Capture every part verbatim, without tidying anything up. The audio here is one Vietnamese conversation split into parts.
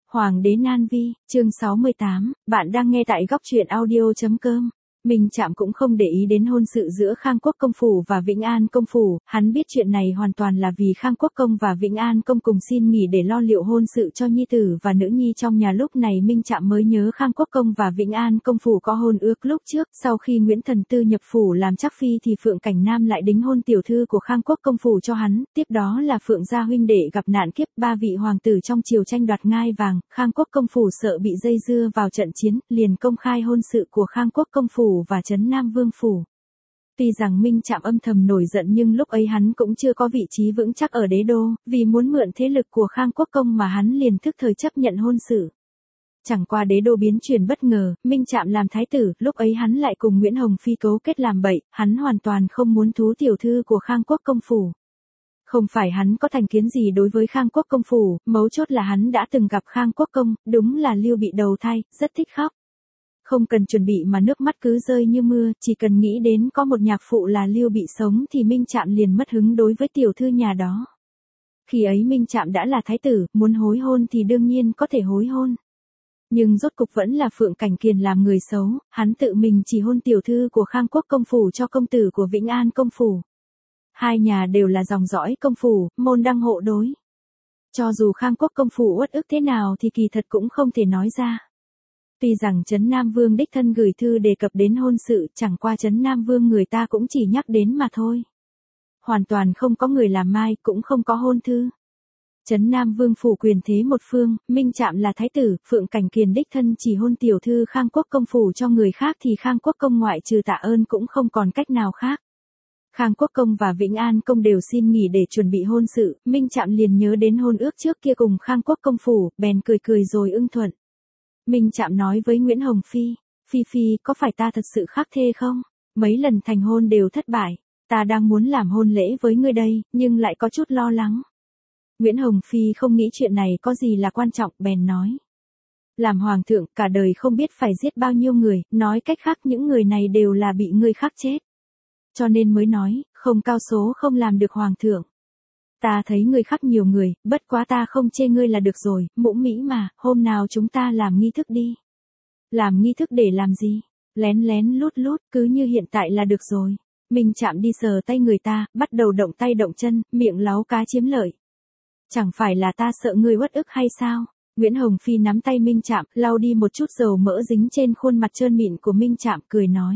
Hoàng đế Nan Vi, chương sáu mươi tám, bạn đang nghe tại góc truyện audio chấm com. Minh Trạm cũng không để ý đến hôn sự giữa Khang Quốc công phủ và Vĩnh An công phủ, hắn biết chuyện này hoàn toàn là vì Khang Quốc công và Vĩnh An công cùng xin nghỉ để lo liệu hôn sự cho nhi tử và nữ nhi trong nhà. Lúc này Minh Trạm mới nhớ Khang Quốc công và Vĩnh An công phủ có hôn ước lúc trước, sau khi Nguyễn Thần Tư nhập phủ làm chắc phi thì Phượng Cảnh Nam lại đính hôn tiểu thư của Khang Quốc công phủ cho hắn, tiếp đó là Phượng gia huynh đệ gặp nạn kiếp, ba vị hoàng tử trong triều tranh đoạt ngai vàng, Khang Quốc công phủ sợ bị dây dưa vào trận chiến, liền công khai hôn sự của Khang Quốc công phủ và Trấn Nam Vương phủ. Tuy rằng Minh Trạm âm thầm nổi giận nhưng lúc ấy hắn cũng chưa có vị trí vững chắc ở đế đô, vì muốn mượn thế lực của Khang Quốc công mà hắn liền thức thời chấp nhận hôn sự. Chẳng qua đế đô biến chuyển bất ngờ, Minh Trạm làm thái tử, lúc ấy hắn lại cùng Nguyễn Hồng Phi cấu kết làm bậy, hắn hoàn toàn không muốn thú tiểu thư của Khang Quốc công phủ. Không phải hắn có thành kiến gì đối với Khang Quốc công phủ, mấu chốt là hắn đã từng gặp Khang Quốc công, đúng là Lưu Bị đầu thai, rất thích khóc. Không cần chuẩn bị mà nước mắt cứ rơi như mưa, chỉ cần nghĩ đến có một nhạc phụ là Lưu Bị sống thì Minh Trạm liền mất hứng đối với tiểu thư nhà đó. Khi ấy Minh Trạm đã là thái tử, muốn hối hôn thì đương nhiên có thể hối hôn. Nhưng rốt cục vẫn là Phượng Cảnh Kiền làm người xấu, hắn tự mình chỉ hôn tiểu thư của Khang Quốc công phủ cho công tử của Vĩnh An công phủ. Hai nhà đều là dòng dõi công phủ, môn đăng hộ đối. Cho dù Khang Quốc công phủ uất ức thế nào thì kỳ thật cũng không thể nói ra. Tuy rằng Trấn Nam Vương đích thân gửi thư đề cập đến hôn sự, chẳng qua Trấn Nam Vương người ta cũng chỉ nhắc đến mà thôi. Hoàn toàn không có người làm mai, cũng không có hôn thư. Trấn Nam Vương phủ quyền thế một phương, Minh Trạm là thái tử, Phượng Cảnh Kiền đích thân chỉ hôn tiểu thư Khang Quốc công phủ cho người khác thì Khang Quốc công ngoại trừ tạ ơn cũng không còn cách nào khác. Khang Quốc công và Vĩnh An công đều xin nghỉ để chuẩn bị hôn sự, Minh Trạm liền nhớ đến hôn ước trước kia cùng Khang Quốc công phủ, bèn cười cười rồi ưng thuận. Minh Trạm nói với Nguyễn Hồng Phi, Phi Phi, có phải ta thật sự khắc thê không? Mấy lần thành hôn đều thất bại, ta đang muốn làm hôn lễ với ngươi đây, nhưng lại có chút lo lắng. Nguyễn Hồng Phi không nghĩ chuyện này có gì là quan trọng, bèn nói. Làm hoàng thượng, cả đời không biết phải giết bao nhiêu người, nói cách khác những người này đều là bị ngươi khắc chết. Cho nên mới nói, không cao số không làm được hoàng thượng. Ta thấy ngươi khắc nhiều người, bất quá ta không chê ngươi là được rồi, mũm mĩ mà, hôm nào chúng ta làm nghi thức đi. Làm nghi thức để làm gì? Lén lén lút lút, cứ như hiện tại là được rồi. Minh Trạm đi sờ tay người ta, bắt đầu động tay động chân, miệng láu cá chiếm lợi. Chẳng phải là ta sợ ngươi uất ức hay sao? Nguyễn Hồng Phi nắm tay Minh Trạm, lau đi một chút dầu mỡ dính trên khuôn mặt trơn mịn của Minh Trạm, cười nói.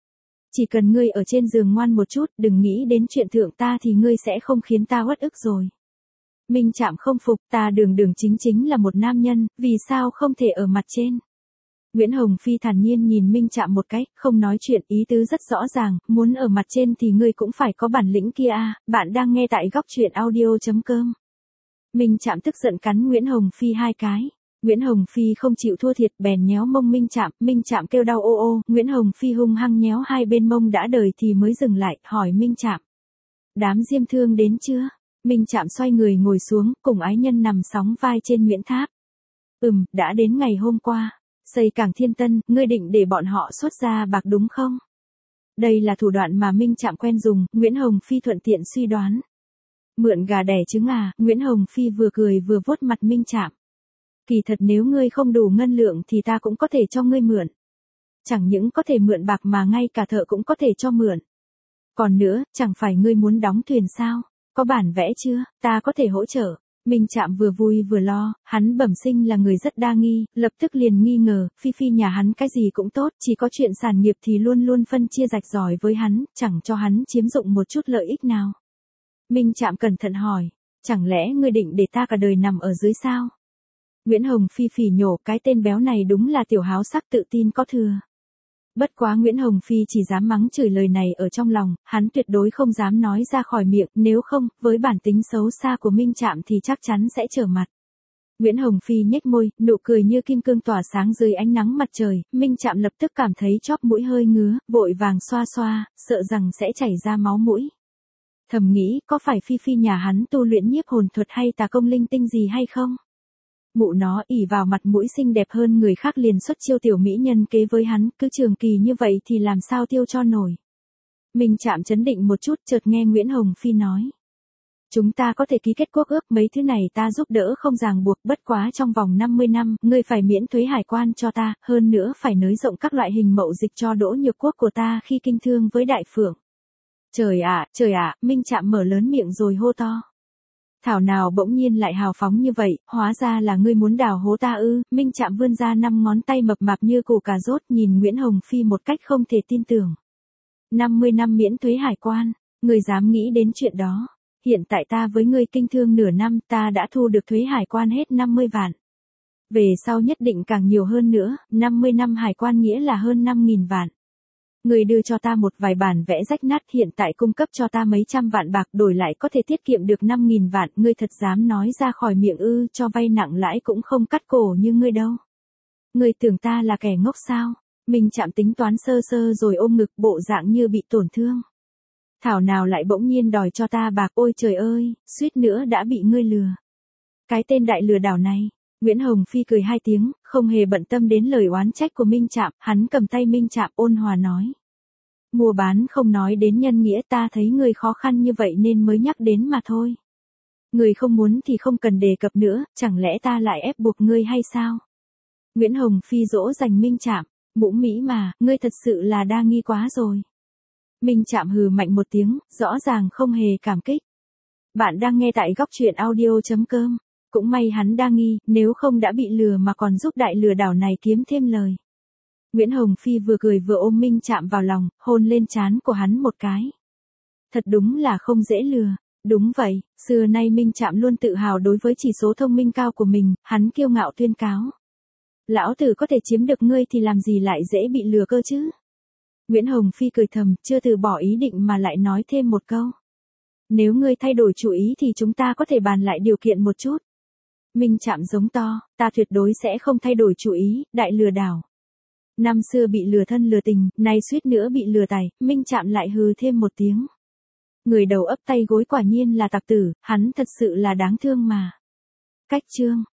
Chỉ cần ngươi ở trên giường ngoan một chút, đừng nghĩ đến chuyện thượng ta thì ngươi sẽ không khiến ta uất ức rồi. Minh Trạm không phục, ta đường đường chính chính là một nam nhân, vì sao không thể ở mặt trên? Nguyễn Hồng Phi thản nhiên nhìn Minh Trạm một cái, không nói chuyện, ý tứ rất rõ ràng, muốn ở mặt trên thì ngươi cũng phải có bản lĩnh kia à, bạn đang nghe tại góc truyện audio chấm com. Minh Trạm tức giận cắn Nguyễn Hồng Phi hai cái. Nguyễn Hồng Phi không chịu thua thiệt, bèn nhéo mông Minh Trạm, Minh Trạm kêu đau ô ô, Nguyễn Hồng Phi hung hăng nhéo hai bên mông đã đời thì mới dừng lại, hỏi Minh Trạm. Đám diêm thương đến chưa? Minh Trạm xoay người ngồi xuống, cùng ái nhân nằm sóng vai trên Nguyễn Tháp. Ừm, đã đến ngày hôm qua. Xây Cảng Thiên Tân, ngươi định để bọn họ xuất ra bạc đúng không? Đây là thủ đoạn mà Minh Trạm quen dùng, Nguyễn Hồng Phi thuận tiện suy đoán. Mượn gà đẻ trứng à, Nguyễn Hồng Phi vừa cười vừa vuốt mặt Minh Trạm. Kỳ thật nếu ngươi không đủ ngân lượng thì ta cũng có thể cho ngươi mượn. Chẳng những có thể mượn bạc mà ngay cả thợ cũng có thể cho mượn. Còn nữa, chẳng phải ngươi muốn đóng thuyền sao? Có bản vẽ chưa? Ta có thể hỗ trợ. Minh Trạm vừa vui vừa lo, hắn bẩm sinh là người rất đa nghi, lập tức liền nghi ngờ, Phi Phi nhà hắn cái gì cũng tốt, chỉ có chuyện sản nghiệp thì luôn luôn phân chia rạch ròi với hắn, chẳng cho hắn chiếm dụng một chút lợi ích nào. Minh Trạm cẩn thận hỏi, chẳng lẽ ngươi định để ta cả đời nằm ở dưới sao? Nguyễn Hồng Phi phỉ nhổ, cái tên béo này đúng là tiểu háo sắc tự tin có thừa. Bất quá Nguyễn Hồng Phi chỉ dám mắng chửi lời này ở trong lòng, hắn tuyệt đối không dám nói ra khỏi miệng, nếu không, với bản tính xấu xa của Minh Trạm thì chắc chắn sẽ trở mặt. Nguyễn Hồng Phi nhếch môi, nụ cười như kim cương tỏa sáng dưới ánh nắng mặt trời, Minh Trạm lập tức cảm thấy chóp mũi hơi ngứa, vội vàng xoa xoa, sợ rằng sẽ chảy ra máu mũi. Thầm nghĩ, có phải Phi Phi nhà hắn tu luyện nhiếp hồn thuật hay tà công linh tinh gì hay không? Mụ nó ỉ vào mặt mũi xinh đẹp hơn người khác liền xuất chiêu tiểu mỹ nhân kế với hắn, cứ trường kỳ như vậy thì làm sao tiêu cho nổi. Minh Trạm chấn định một chút, chợt nghe Nguyễn Hồng Phi nói. Chúng ta có thể ký kết quốc ước, mấy thứ này ta giúp đỡ không ràng buộc, bất quá trong vòng năm mươi năm, ngươi phải miễn thuế hải quan cho ta, hơn nữa phải nới rộng các loại hình mậu dịch cho Đỗ Nhược Quốc của ta khi kinh thương với Đại Phượng. Trời ạ, trời ạ, Minh Trạm mở lớn miệng rồi hô to. Thảo nào bỗng nhiên lại hào phóng như vậy, hóa ra là ngươi muốn đào hố ta ư? Minh Trạm vươn ra năm ngón tay mập mạp như củ cà rốt, nhìn Nguyễn Hồng Phi một cách không thể tin tưởng. năm mươi năm miễn thuế hải quan, ngươi dám nghĩ đến chuyện đó? Hiện tại ta với ngươi kinh thương nửa năm, ta đã thu được thuế hải quan hết năm mươi vạn. Về sau nhất định càng nhiều hơn nữa, năm mươi năm hải quan nghĩa là hơn năm nghìn vạn. Ngươi đưa cho ta một vài bản vẽ rách nát, hiện tại cung cấp cho ta mấy trăm vạn bạc, đổi lại có thể tiết kiệm được năm nghìn vạn, ngươi thật dám nói ra khỏi miệng ư? Cho vay nặng lãi cũng không cắt cổ như ngươi đâu. Ngươi tưởng ta là kẻ ngốc sao? Minh Trạm tính toán sơ sơ rồi ôm ngực, bộ dạng như bị tổn thương. Thảo nào lại bỗng nhiên đòi cho ta bạc, ôi trời ơi, suýt nữa đã bị ngươi lừa. Cái tên đại lừa đảo này. Nguyễn Hồng Phi cười hai tiếng, không hề bận tâm đến lời oán trách của Minh Trạm, hắn cầm tay Minh Trạm ôn hòa nói. Mua bán không nói đến nhân nghĩa, ta thấy ngươi khó khăn như vậy nên mới nhắc đến mà thôi. Ngươi không muốn thì không cần đề cập nữa, chẳng lẽ ta lại ép buộc ngươi hay sao? Nguyễn Hồng Phi dỗ dành Minh Trạm, mũm mĩ mà, ngươi thật sự là đa nghi quá rồi. Minh Trạm hừ mạnh một tiếng, rõ ràng không hề cảm kích. Bạn đang nghe tại góc truyện audio chấm com. Cũng may hắn đa nghi, nếu không đã bị lừa mà còn giúp đại lừa đảo này kiếm thêm lời. Nguyễn Hồng Phi vừa cười vừa ôm Minh Trạm vào lòng, hôn lên trán của hắn một cái. Thật đúng là không dễ lừa. Đúng vậy, xưa nay Minh Trạm luôn tự hào đối với chỉ số thông minh cao của mình, hắn kiêu ngạo tuyên cáo. Lão tử có thể chiếm được ngươi thì làm gì lại dễ bị lừa cơ chứ? Nguyễn Hồng Phi cười thầm, chưa từ bỏ ý định mà lại nói thêm một câu. Nếu ngươi thay đổi chủ ý thì chúng ta có thể bàn lại điều kiện một chút. Minh Trạm giống to, ta tuyệt đối sẽ không thay đổi chủ ý, đại lừa đảo. Năm xưa bị lừa thân lừa tình, nay suýt nữa bị lừa tài, Minh Trạm lại hừ thêm một tiếng. Người đầu ấp tay gối quả nhiên là tặc tử, hắn thật sự là đáng thương mà. Cách chương